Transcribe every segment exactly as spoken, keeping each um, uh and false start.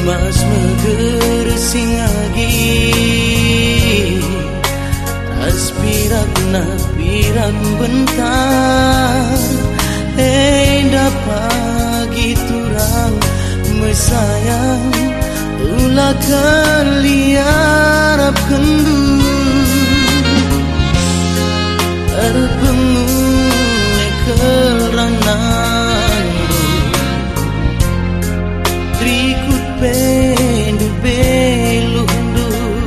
Mas megersing agi aspirat na pirat bentar enda pagi turang mesayang ulah keliarap kendu terpengung kerangan berikut pendu belundu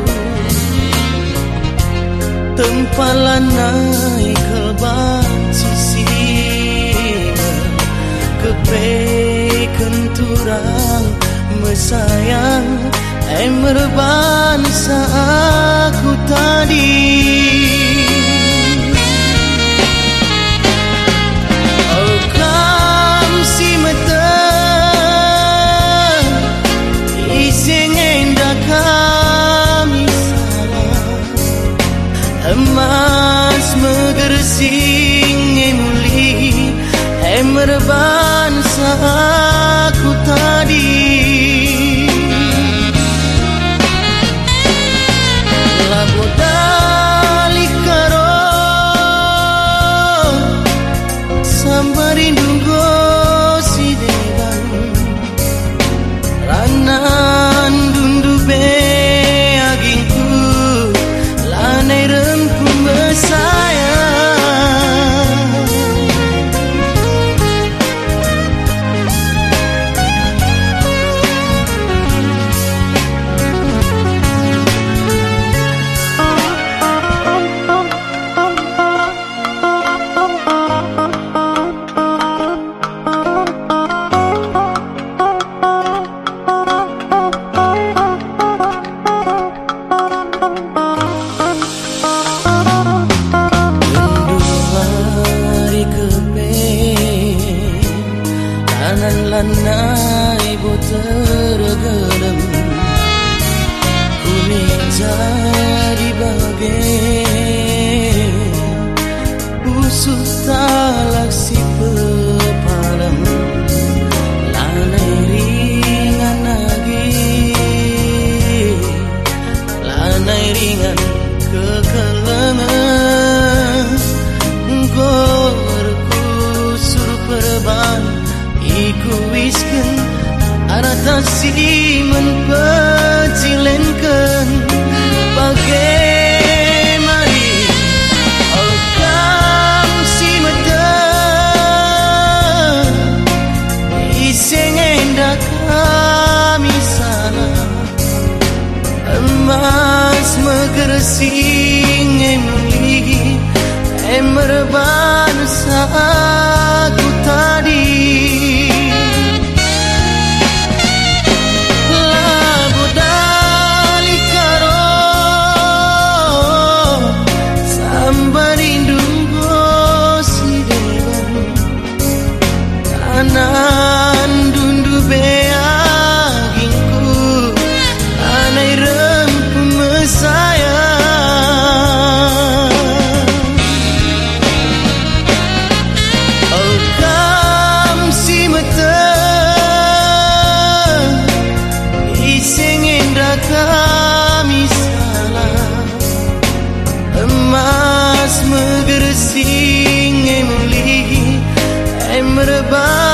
tempalan naik kelban sisi kepeken turang mesayang emerban aku tadi oh kam si mata iseng endah kami salah emas megersing emuli emerban aku tadi labodali karo sambarindu gosi dewan ranan dundu be agingku lanai rempu mesayang lanai boter gelem kuning jadi bagai busuk talak si pepalem lanai ringan lagi lanai ringan kekelengan gorku suruh perban iku wisken aratasi menpecilenkan bagaimana oh kam si mata iseng endah kami salah emas megersing emuli emerban aku tadi kanan dundu beagingku anai rempu mesayang oh kam si mata iseng endah kami salah emas megersing emuli emerban